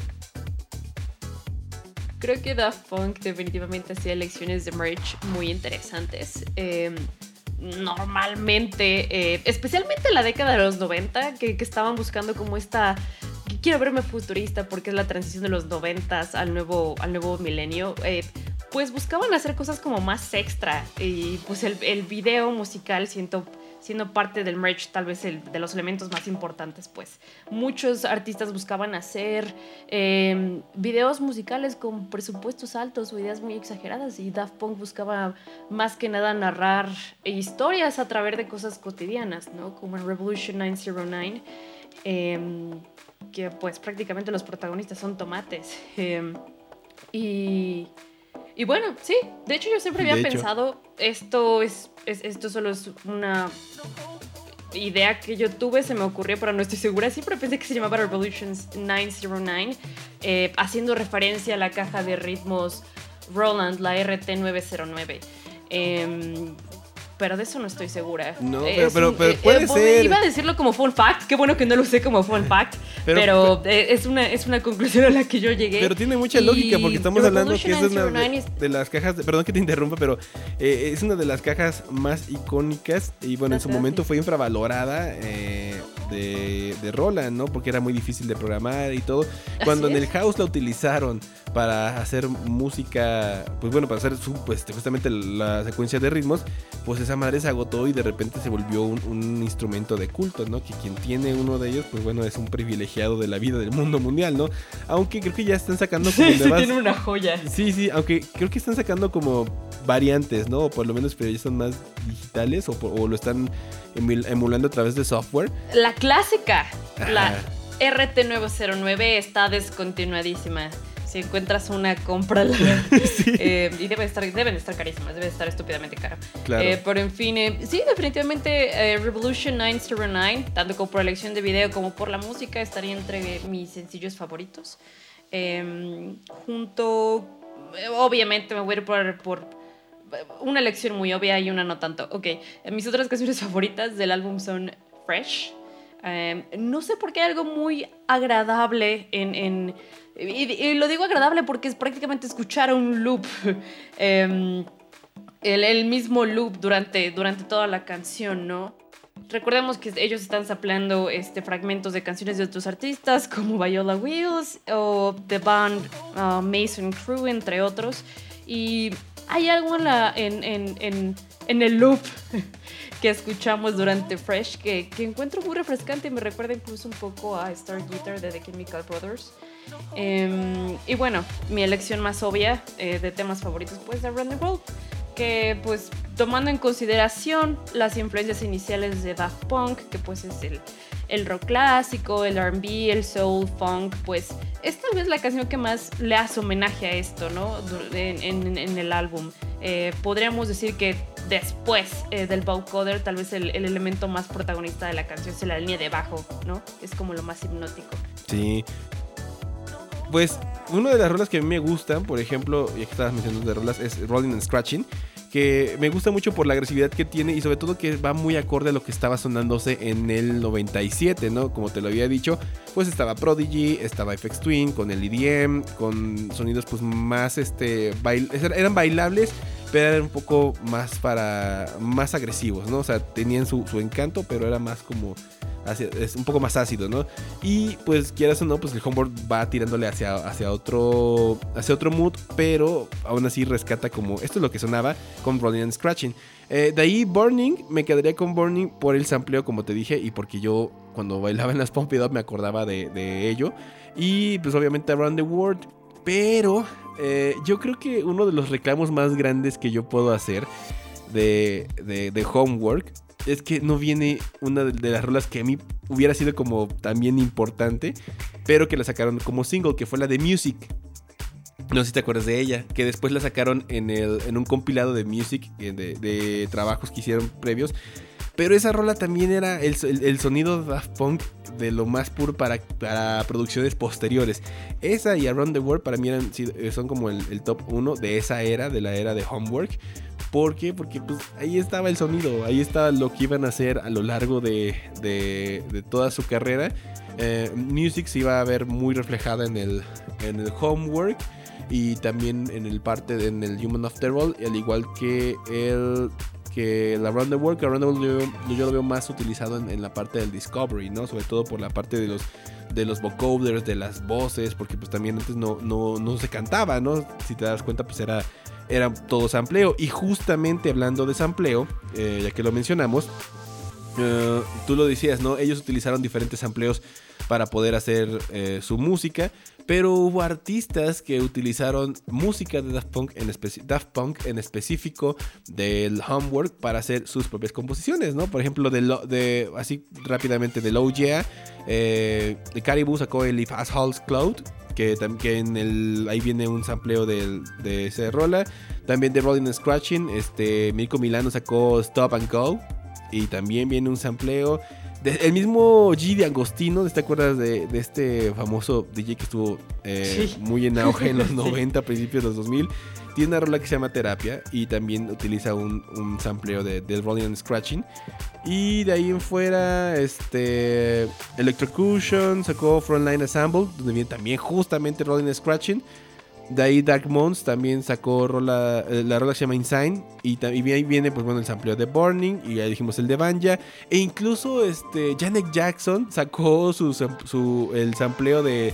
Creo que Daft Punk definitivamente hacía elecciones de merch muy interesantes. Eh... Normalmente, eh, especialmente en la década de los noventa, que, que estaban buscando como esta... Quiero verme futurista porque es la transición de los noventas al nuevo, al nuevo milenio. Eh, pues buscaban hacer cosas como más extra. Y pues el, el video musical, siento... siendo parte del merch, tal vez el, de los elementos más importantes, pues. Muchos artistas buscaban hacer eh, videos musicales con presupuestos altos o ideas muy exageradas, y Daft Punk buscaba más que nada narrar historias a través de cosas cotidianas, ¿no? Como en Revolution nueve cero nueve, eh, que pues prácticamente los protagonistas son tomates. Eh, y... Y bueno, sí, de hecho yo siempre había pensado, esto es, es esto solo es una idea que yo tuve, se me ocurrió, pero no estoy segura. Siempre pensé que se llamaba Revolution nueve cero nueve, eh, haciendo referencia a la caja de ritmos Roland, la R T nueve cero nueve. Eh, pero de eso no estoy segura. No, pero, pero, pero eh, puede eh, ser. Iba a decirlo como fun fact. Qué bueno que no lo sé como fun fact. Pero, pero, pero es, una, es una conclusión a la que yo llegué. Pero tiene mucha lógica porque estamos hablando que es una de, de las cajas... De, perdón que te interrumpa, pero eh, es una de las cajas más icónicas. Y bueno, en su momento fue infravalorada. Eh, de, de rola, ¿no? Porque era muy difícil de programar y todo. Cuando en el house la utilizaron para hacer música, pues bueno, para hacer su, pues, justamente la secuencia de ritmos, pues esa madre se agotó y de repente se volvió un, un instrumento de culto, ¿no? Que quien tiene uno de ellos, pues bueno, es un privilegiado de la vida del mundo mundial, ¿no? Aunque creo que ya están sacando como sí, nuevas... sí, tiene una joya. Sí, sí, aunque creo que están sacando como variantes, ¿no? O por lo menos, pero ya son más digitales o, o lo están emulando a través de software. La clásica, Ajá. la R T nueve cero nueve está descontinuadísima. Si encuentras una, cómprala. Sí. Eh, y debe estar, deben estar carísimas, debe estar estúpidamente caro. Claro. Eh, pero en fin, eh, sí, definitivamente eh, Revolution nueve cero nueve, tanto como por elección de video como por la música, estaría entre mis sencillos favoritos. Eh, junto, eh, obviamente me voy a ir por, por una elección muy obvia y una no tanto. Ok, mis otras canciones favoritas del álbum son Fresh. Eh, no sé por qué hay algo muy agradable en... en y, y lo digo agradable porque es prácticamente escuchar un loop. eh, el, el mismo loop durante, durante toda la canción, ¿no? Recordemos que ellos están sampleando este, fragmentos de canciones de otros artistas como Viola Wills o The Band uh, Mason Crew, entre otros. Y hay algo en, la, en, en, en, en el loop que escuchamos durante Fresh que, que encuentro muy refrescante y me recuerda incluso un poco a Star Guitar de The Chemical Brothers. Eh, y bueno, mi elección más obvia eh, de temas favoritos pues de Around the World, que pues tomando en consideración las influencias iniciales de Daft Punk, que pues es el, el rock clásico, el R and B, el soul, funk, pues es tal vez la canción que más le hace homenaje a esto, ¿no? En, en, en el álbum. Eh, podríamos decir que después eh, del vocoder, tal vez el, el elemento más protagonista de la canción es la línea de bajo, ¿no? Es como lo más hipnótico. Sí. Pues una de las rolas que a mí me gustan, por ejemplo, ya que estabas mencionando de rolas, es Rolling and Scratching, que me gusta mucho por la agresividad que tiene y sobre todo que va muy acorde a lo que estaba sonándose en el noventa y siete, ¿no? Como te lo había dicho, pues estaba Prodigy, estaba F X Twin, con el E D M, con sonidos pues más, este, bail- eran bailables, pero eran un poco más para, más agresivos, ¿no? O sea, tenían su, su encanto, pero era más como... Hacia, es un poco más ácido, ¿no? Y pues quieras o no, pues el Homeboard va tirándole hacia, hacia otro hacia otro mood, pero aún así rescata como esto es lo que sonaba con Rolling and Scratching. Eh, de ahí Burning, me quedaría con Burning por el sampleo, como te dije, y porque yo cuando bailaba en las Pump It Up me acordaba de, de ello. Y pues obviamente Around the World, pero eh, yo creo que uno de los reclamos más grandes que yo puedo hacer de, de, de Homework es que no viene una de las rolas que a mí hubiera sido como también importante, pero que la sacaron como single, que fue la de Music. No sé si te acuerdas de ella, que después la sacaron en, el, en un compilado de Music, de, de trabajos que hicieron previos. Pero esa rola también era el, el, el sonido de Daft Punk de lo más puro para, para producciones posteriores. Esa y Around the World para mí eran, son como el, el top uno de esa era, de la era de Homework. ¿Por qué? Porque pues ahí estaba el sonido, ahí estaba lo que iban a hacer a lo largo de, de, de toda su carrera. Eh, Music se iba a ver muy reflejada en el, en el Homework y también en el parte de, en el Human After All, al igual que el que el Around the World, que Around the World yo, yo lo veo más utilizado en, en la parte del Discovery, ¿no? Sobre todo por la parte de los de los vocoders, de las voces, porque pues también antes no, no, no se cantaba, ¿no? Si te das cuenta, pues era era todo sampleo. Y justamente hablando de sampleo, eh, ya que lo mencionamos, uh, tú lo decías, ¿no? Ellos utilizaron diferentes sampleos para poder hacer eh, su música, pero hubo artistas que utilizaron música de Daft Punk en, especi- Daft Punk en específico del Homework para hacer sus propias composiciones, ¿no? Por ejemplo, de, lo, de así rápidamente de Low Yeah, eh, de Caribou sacó el If Assholes Cloud, que, que en el, ahí viene un sampleo de, de esa rola. También de Rolling and Scratching, este, Mirko Milano sacó Stop and Go, y también viene un sampleo. De, el mismo G de Agostino, ¿te acuerdas de, de este famoso D J que estuvo eh, sí. muy en auge en los noventa, sí. principios de los dos mil? Tiene una rola que se llama Terapia y también utiliza un, un sampleo de, de Rolling and Scratching. Y de ahí en fuera, este, Electrocution sacó Frontline Assemble, donde viene también justamente Rolling and Scratching. de ahí Dark Moons también sacó rola, la rola que se llama Insane. Y, y ahí viene, pues bueno, el sampleo de Burning. Y ya dijimos el de Vanya. E incluso este, Janet Jackson sacó su, su, el sampleo de...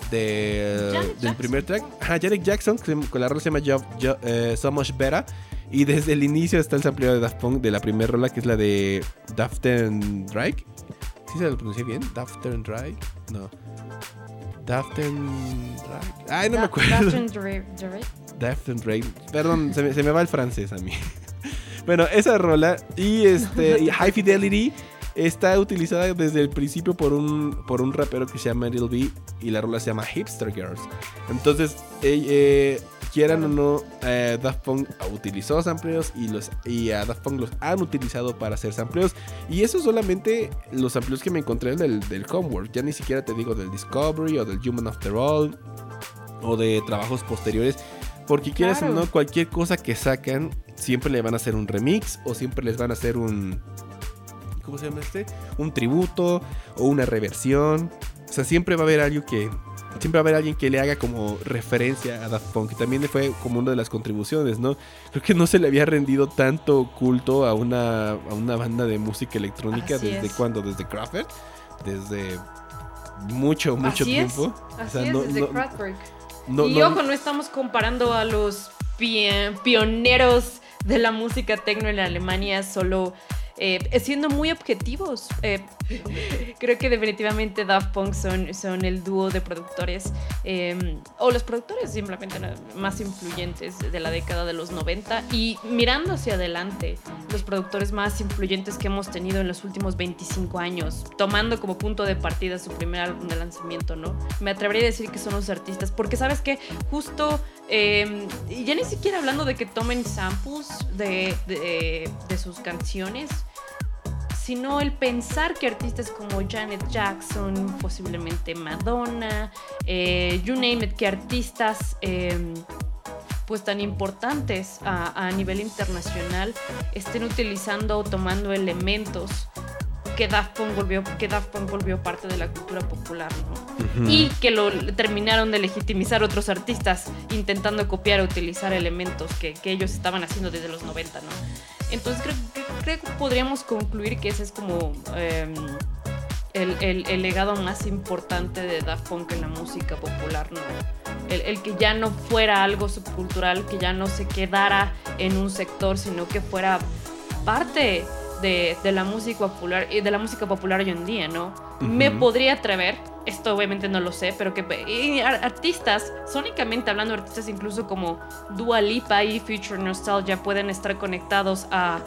De, del Jackson. Primer track. Ajá, Janet Jackson, con la rola se llama Job, Job, uh, So Much Better. Y desde el inicio está el sampleo de Daft Punk de la primera rola, que es la de Daft and Drake. ¿Sí se lo pronuncié bien? Daft and Drake. No. Daft and Drake. Ay, no da- me acuerdo. Daft and Drake. Daft and Drake. Perdón, se me, se me va el francés a mí. Bueno, esa rola y este y High Fidelity está utilizada desde el principio por un, por un rapero que se llama Lil B, y la rola se llama Hipster Girls. Entonces, eh, eh, quieran o no, eh, Daft Punk utilizó sampleos y, los, y a Daft Punk los han utilizado para hacer sampleos. Y eso solamente los sampleos que me encontré del, del Homework. Ya ni siquiera te digo del Discovery o del Human After All o de trabajos posteriores. Porque quieras claro. o no, cualquier cosa que sacan siempre le van a hacer un remix o siempre les van a hacer un... ¿Cómo se llama este? Un tributo o una reversión. O sea, siempre va a haber algo que... Siempre va a haber alguien que le haga como referencia a Daft Punk. Y también fue como una de las contribuciones, ¿no? Creo que no se le había rendido tanto culto a una, a una banda de música electrónica. Así ¿Desde es. cuándo? ¿Desde Kraftwerk? Desde mucho, mucho Así tiempo. Es. Así o sea, es, no, desde no, Kraftwerk. No, y no, ojo, no estamos comparando a los pi- pioneros de la música techno en Alemania, solo... Eh, siendo muy objetivos, eh, creo que definitivamente Daft Punk son, son el dúo de productores eh, o los productores simplemente más influyentes de la década de los noventa, y mirando hacia adelante, los productores más influyentes que hemos tenido en los últimos veinticinco años, tomando como punto de partida su primer álbum de lanzamiento, ¿no? Me atrevería a decir que son los artistas, porque sabes que justo eh, ya ni siquiera hablando de que tomen samples de, de, de sus canciones, sino el pensar que artistas como Janet Jackson, posiblemente Madonna, eh, you name it, que artistas eh, pues tan importantes a, a nivel internacional estén utilizando o tomando elementos que Daft Punk volvió, que Daft Punk volvió parte de la cultura popular, ¿no? Uh-huh. Y que lo terminaron de legitimizar otros artistas intentando copiar o utilizar elementos que, que ellos estaban haciendo desde los noventa, ¿no? Entonces creo, creo que podríamos concluir que ese es como eh, el, el, el legado más importante de Daft Punk en la música popular, ¿no? El, el que ya no fuera algo subcultural, que ya no se quedara en un sector, sino que fuera parte de, de la música popular y de la música popular hoy en día, ¿no? Uh-huh. Me podría atrever, esto obviamente no lo sé, pero que y artistas, sónicamente hablando, artistas incluso como Dua Lipa y Future Nostalgia pueden estar conectados a,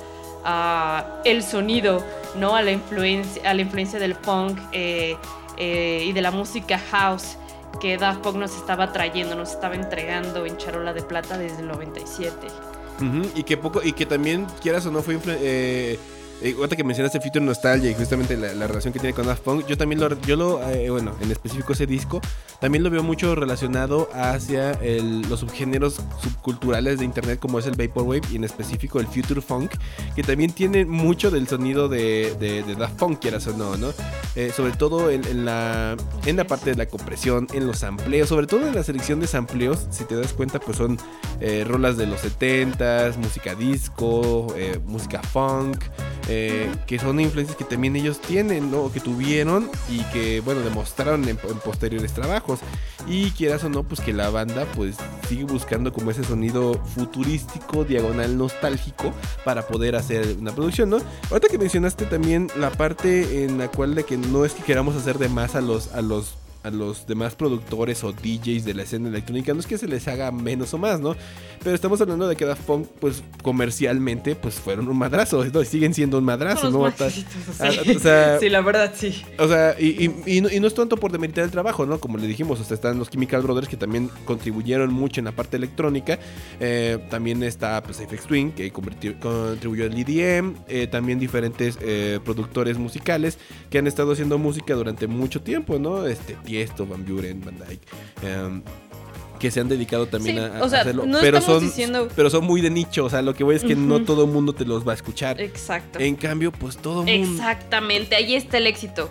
a el sonido, ¿no? A la influencia, a la influencia del punk eh, eh, y de la música house que Daft Punk nos estaba trayendo, nos estaba entregando en charola de plata desde el noventa y siete. Uh-huh. Y que poco, y que también, quieras o no, fue influ- eh, eh, ahorita que mencionaste Future Nostalgia y justamente la, la relación que tiene con Daft Punk, yo también lo, yo lo eh, bueno, en específico ese disco, también lo veo mucho relacionado hacia el, los subgéneros subculturales de internet, como es el Vaporwave y en específico el Future Funk, que también tiene mucho del sonido de, de, de Daft Punk, quieras o no, ¿no? Eh, sobre todo en, en, la, en la parte de la compresión, en los sampleos, sobre todo en la selección de sampleos, si te das cuenta, pues son eh, rolas de los setentas, música disco, eh, música funk, eh, que son influencias que también ellos tienen, ¿no? Que tuvieron y que, bueno, demostraron en, en posteriores trabajos. Y quieras o no, pues que la banda pues sigue buscando como ese sonido futurístico, diagonal nostálgico, para poder hacer una producción, ¿no? Ahorita que mencionaste también la parte en la cual de que no es que queramos hacer de más a los, a los a los demás productores o D Js de la escena electrónica, no es que se les haga menos o más, ¿no? Pero estamos hablando de que Daft Punk, pues, comercialmente, pues, fueron un madrazo, ¿no? Y siguen siendo un madrazo, ¿no? Sí. Ah, o sea, sí, la verdad, sí. O sea, y, y, y, no, y no es tanto por demeritar el trabajo, ¿no? Como le dijimos, o sea, están los Chemical Brothers, que también contribuyeron mucho en la parte electrónica. Eh, también está, pues, Aphex Twin, que contribuyó al E D M. Eh, también diferentes eh, productores musicales que han estado haciendo música durante mucho tiempo, ¿no? Este... Tiesto, Van Buren, Van Dyke, um, que se han dedicado también sí, a, o sea, a hacerlo, no pero son diciendo... pero son muy de nicho, o sea, lo que voy es que uh-huh. no todo el mundo te los va a escuchar. Exacto. En cambio, pues todo el mundo. Exactamente, ahí está el éxito.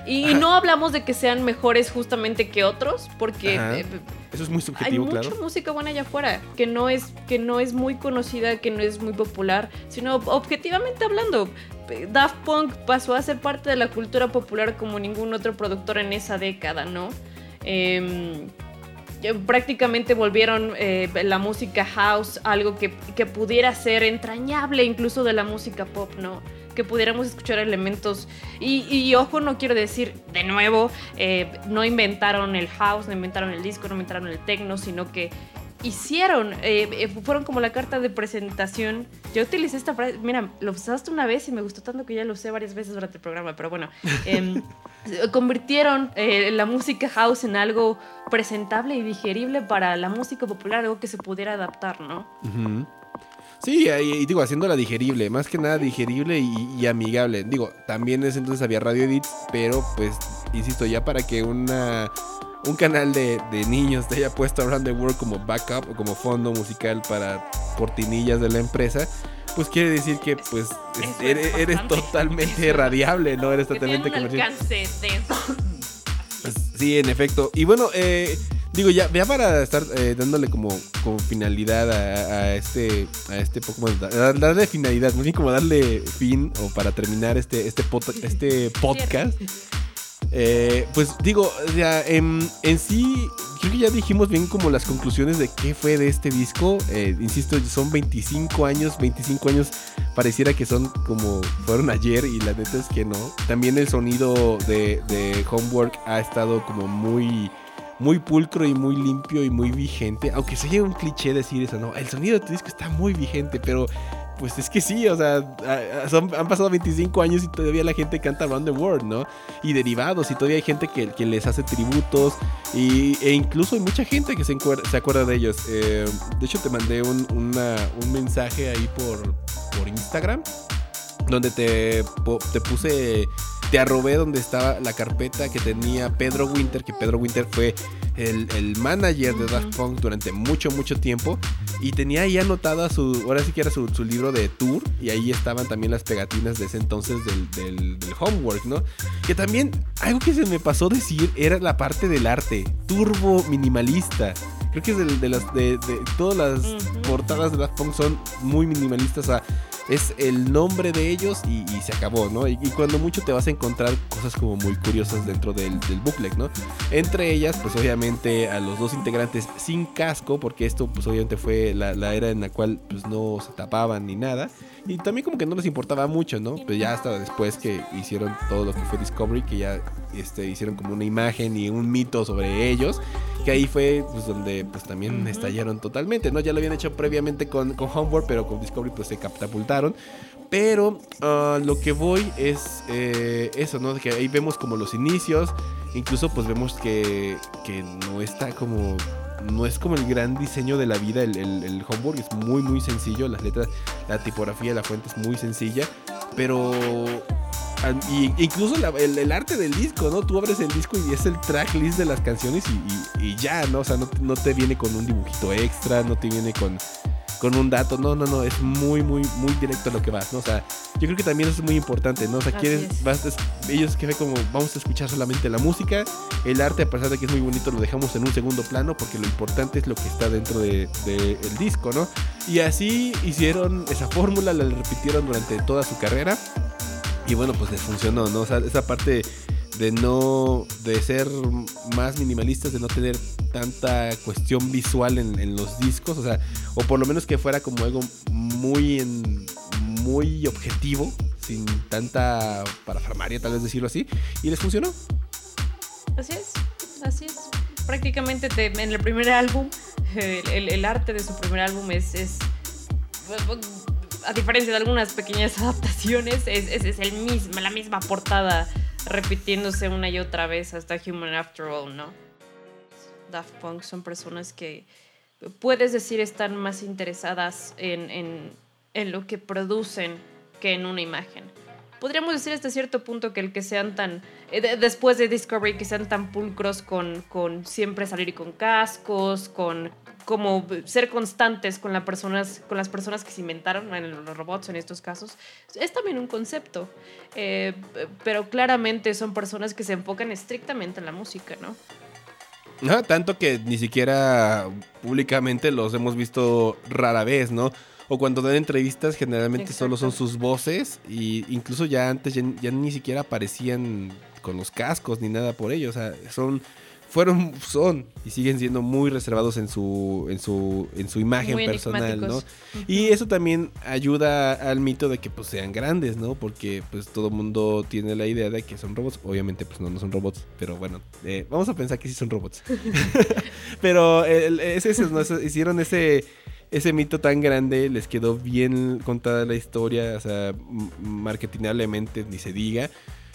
Y Ajá. no hablamos de que sean mejores justamente que otros, porque eh, eso es muy subjetivo, hay claro. mucha música buena allá afuera que no es que no es muy conocida, que no es muy popular, sino objetivamente hablando, Daft Punk pasó a ser parte de la cultura popular como ningún otro productor en esa década, ¿no? Eh, prácticamente volvieron eh, la música house algo que, que pudiera ser entrañable incluso de la música pop, ¿no? Que pudiéramos escuchar elementos y, y ojo, no quiero decir de nuevo eh, no inventaron el house, no inventaron el disco, no inventaron el techno, sino que hicieron, eh, fueron como la carta de presentación. Yo utilicé esta frase, mira, lo usaste una vez y me gustó tanto que ya lo usé varias veces durante el programa, pero bueno, eh, convirtieron eh, la música house en algo presentable y digerible para la música popular, algo que se pudiera adaptar, ¿no? Uh-huh. Sí, y, y digo, haciéndola digerible, más que nada digerible y, y amigable. Digo, también en ese entonces había radio edits, pero pues, insisto, ya para que una... un canal de, de niños te haya puesto Around the World como backup o como fondo musical para cortinillas de la empresa, pues quiere decir que pues es, eres, eres totalmente radiable, ¿no? Eres totalmente comercial. Sí, en efecto. Y bueno, eh, digo, ya, ya para estar eh, dándole como, como finalidad a, a este a este Pokémon, darle finalidad, más bien como darle fin o para terminar este, este, pod, este podcast. Eh, pues digo, ya, en, en sí, creo que ya dijimos bien como las conclusiones de qué fue de este disco. Eh, insisto, son veinticinco años, veinticinco años pareciera que son como fueron ayer y la neta es que no. También el sonido de, de Homework ha estado como muy, muy pulcro y muy limpio y muy vigente. Aunque sería un cliché decir eso, ¿no? El sonido de tu disco está muy vigente, pero... pues es que sí, o sea, son, han pasado veinticinco años y todavía la gente canta Around the World, ¿no? Y derivados, y todavía hay gente que, que les hace tributos, y, e incluso hay mucha gente que se, encuer- se acuerda de ellos. Eh, de hecho, te mandé un, una, un mensaje ahí por, por Instagram, donde te, te puse, te arrobé donde estaba la carpeta que tenía Pedro Winter, que Pedro Winter fue el, el manager de Daft Punk durante mucho, mucho tiempo. Y tenía ahí anotada su, ahora sí que era su, su libro de tour. Y ahí estaban también las pegatinas de ese entonces del, del, del Homework, ¿no? Que también, algo que se me pasó decir era la parte del arte. Turbo minimalista. Creo que es de, de las, de, de todas las uh-huh. portadas de Daft Punk son muy minimalistas. O sea, es el nombre de ellos y, y se acabó, ¿no? Y, y cuando mucho te vas a encontrar cosas como muy curiosas dentro del, del booklet, ¿no? Entre ellas, pues obviamente a los dos integrantes sin casco, porque esto pues obviamente fue la, la era en la cual pues no se tapaban ni nada. Y también como que no les importaba mucho, ¿no? Pues ya hasta después que hicieron todo lo que fue Discovery, que ya este, hicieron como una imagen y un mito sobre ellos, que ahí fue pues donde pues también uh-huh. estallaron totalmente, ¿no? Ya lo habían hecho previamente con, con Homeworld, pero con Discovery pues se catapultaron. Pero uh, lo que voy es eh, eso, ¿no? Que ahí vemos como los inicios, incluso pues vemos que, que no está como... no es como el gran diseño de la vida. El, el, el Homework es muy muy sencillo. Las letras, la tipografía, la fuente es muy sencilla. Pero y, incluso la, el, el arte del disco, ¿no? Tú abres el disco y es el tracklist de las canciones y, y, y ya, ¿no? O sea, no, no te viene con un dibujito extra, no te viene con, con un dato. No, no, no, es muy, muy, muy directo a lo que vas, ¿no? O sea, yo creo que también eso es muy importante, ¿no? O sea, quieres, vas, es, ellos que como vamos a escuchar solamente la música, el arte, a pesar de que es muy bonito, lo dejamos en un segundo plano porque lo importante es lo que está dentro de, de el disco, ¿no? Y así hicieron esa fórmula, la repitieron durante toda su carrera y bueno, pues les funcionó, ¿no? O sea, esa parte de no, de ser más minimalistas, de no tener tanta cuestión visual en, en los discos, o sea, o por lo menos que fuera como algo muy en, muy objetivo, sin tanta parafernalia, tal vez decirlo así, y les funcionó. Así es, así es. Prácticamente te, en el primer álbum, el, el, el arte de su primer álbum es, es, a diferencia de algunas pequeñas adaptaciones, es, es, es el mismo, la misma portada repitiéndose una y otra vez hasta Human After All, ¿no? Daft Punk son personas que puedes decir están más interesadas en, en, en lo que producen que en una imagen. podríamos decir hasta cierto punto que el que sean tan, eh, de, después de Discovery, que sean tan pulcros con, con siempre salir con cascos, con como ser constantes con, la personas, con las personas que se inventaron, en los robots en estos casos, es también un concepto. Eh, pero claramente son personas que se enfocan estrictamente en la música, ¿no? No, tanto que ni siquiera públicamente los hemos visto rara vez, ¿no? O cuando dan entrevistas generalmente Exacto. solo son sus voces y incluso ya antes ya, ya ni siquiera aparecían con los cascos ni nada por ello. O sea, son... Fueron, son y siguen siendo muy reservados en su en su en su imagen muy personal, ¿no? Uh-huh. Y eso también ayuda al mito de que pues sean grandes, ¿no? Porque pues todo el mundo tiene la idea de que son robots. Obviamente pues no, no son robots, pero bueno, eh, vamos a pensar que sí son robots. Pero el, es eso, ¿no? Hicieron ese ese mito tan grande, les quedó bien contada la historia, o sea, marketingablemente ni se diga.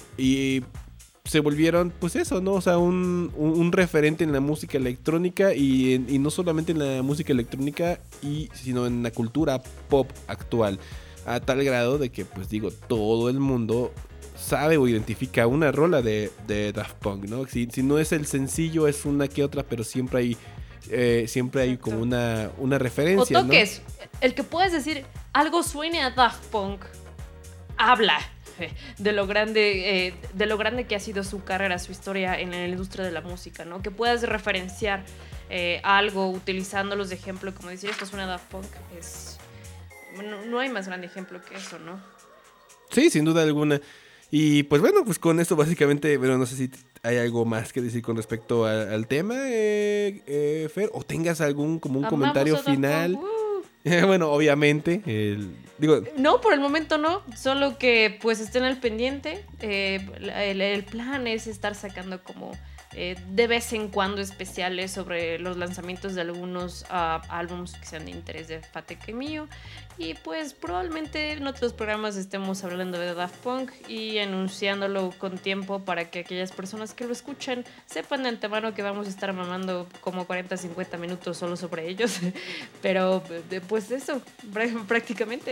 Y se volvieron, pues eso, ¿no? O sea, un, un, un referente en la música electrónica y, en, y no solamente en la música electrónica, y, sino en la cultura pop actual. A tal grado de que, pues digo, todo el mundo sabe o identifica una rola de, de Daft Punk, ¿no? Si, si no es el sencillo, es una que otra, pero siempre hay, eh, siempre hay como una, una referencia, o toques, ¿no? El que puedes decir, algo suene a Daft Punk, habla de lo grande eh, de lo grande que ha sido su carrera, su historia en la industria de la música, ¿no? Que puedas referenciar eh, algo utilizándolos de ejemplo, como decir esto es una Daft Punk, es no, no hay más grande ejemplo que eso, ¿no? Sí, sin duda alguna. Y pues bueno, pues con esto básicamente, bueno, no sé si hay algo más que decir con respecto a, al tema, eh, eh, Fer, o tengas algún como un Amamos comentario final. Uh. Bueno, obviamente, el, digo... No, por el momento no, solo que pues estén al pendiente. Eh, el, el plan es estar sacando como eh, de vez en cuando especiales sobre los lanzamientos de algunos uh, álbumes que sean de interés de Fatek y mío. Y pues probablemente en otros programas estemos hablando de Daft Punk y anunciándolo con tiempo para que aquellas personas que lo escuchan sepan de antemano que vamos a estar mamando como cuarenta a cincuenta minutos solo sobre ellos. Pero pues eso, prácticamente.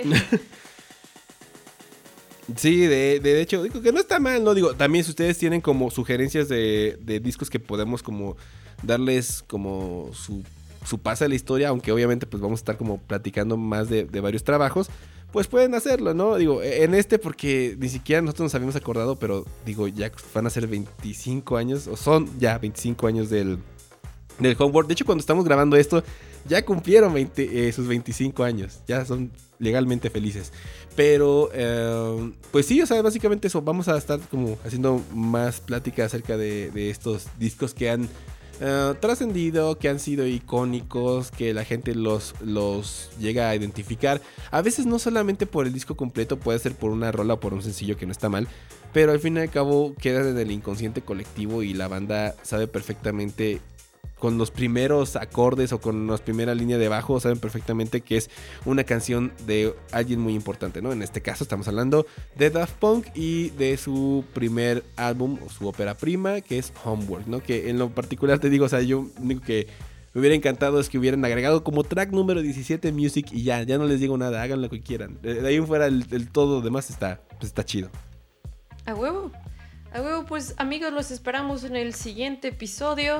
Sí, de, de hecho, digo que no está mal, ¿no? Digo, también si ustedes tienen como sugerencias de, de discos que podemos como darles como su... su pase a la historia, aunque obviamente pues vamos a estar como platicando más de, de varios trabajos, pues pueden hacerlo, ¿no? Digo, en este porque ni siquiera nosotros nos habíamos acordado, pero digo, ya van a ser veinticinco años, o son ya veinticinco años del, del Homeworld. De hecho, cuando estamos grabando esto, ya cumplieron veinte, eh, sus veinticinco años, ya son legalmente felices. Pero, eh, pues sí, o sea, básicamente eso, vamos a estar como haciendo más plática acerca de, de estos discos que han Uh, trascendido, que han sido icónicos, que la gente los, los llega a identificar. A veces no solamente por el disco completo, puede ser por una rola o por un sencillo, que no está mal, pero al fin y al cabo quedan en el inconsciente colectivo y la banda sabe perfectamente, con los primeros acordes o con la primera línea de bajo, saben perfectamente que es una canción de alguien muy importante, ¿no? En este caso estamos hablando de Daft Punk y de su primer álbum o su ópera prima, que es Homeworld, ¿no? Que en lo particular te digo, o sea, yo digo que me hubiera encantado es que hubieran agregado como track número diecisiete Music y ya, ya no les digo nada, hagan lo que quieran. De ahí en fuera el, el todo demás está, pues está chido. A huevo, a huevo, pues amigos, los esperamos en el siguiente episodio.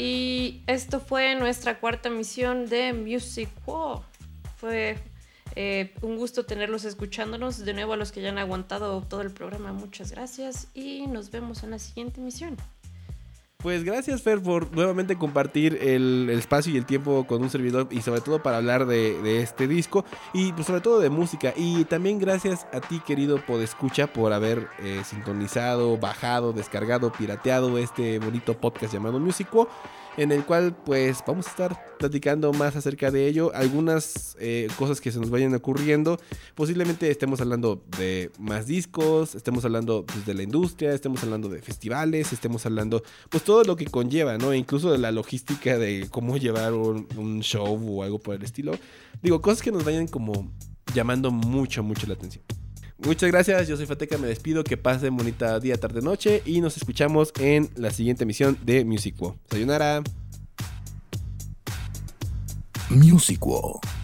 Y esto fue nuestra cuarta emisión de Music War. Fue eh, un gusto tenerlos escuchándonos. De nuevo a los que ya han aguantado todo el programa, muchas gracias. Y nos vemos en la siguiente emisión. Pues gracias, Fer, por nuevamente compartir el, el espacio y el tiempo con un servidor y sobre todo para hablar de, de este disco y pues sobre todo de música. Y también gracias a ti, querido podescucha, por haber eh, sintonizado, bajado, descargado, pirateado este bonito podcast llamado Music War, en el cual pues vamos a estar platicando más acerca de ello, algunas eh, cosas que se nos vayan ocurriendo. Posiblemente estemos hablando de más discos, estemos hablando pues, de la industria, estemos hablando de festivales, estemos hablando pues todo lo que conlleva, ¿no? E incluso de la logística de cómo llevar un, un show o algo por el estilo. Digo, cosas que nos vayan como llamando mucho, mucho la atención. Muchas gracias, yo soy Fateca, me despido, que pasen bonita día, tarde, noche y nos escuchamos en la siguiente emisión de Music War. Sayonara. Music War.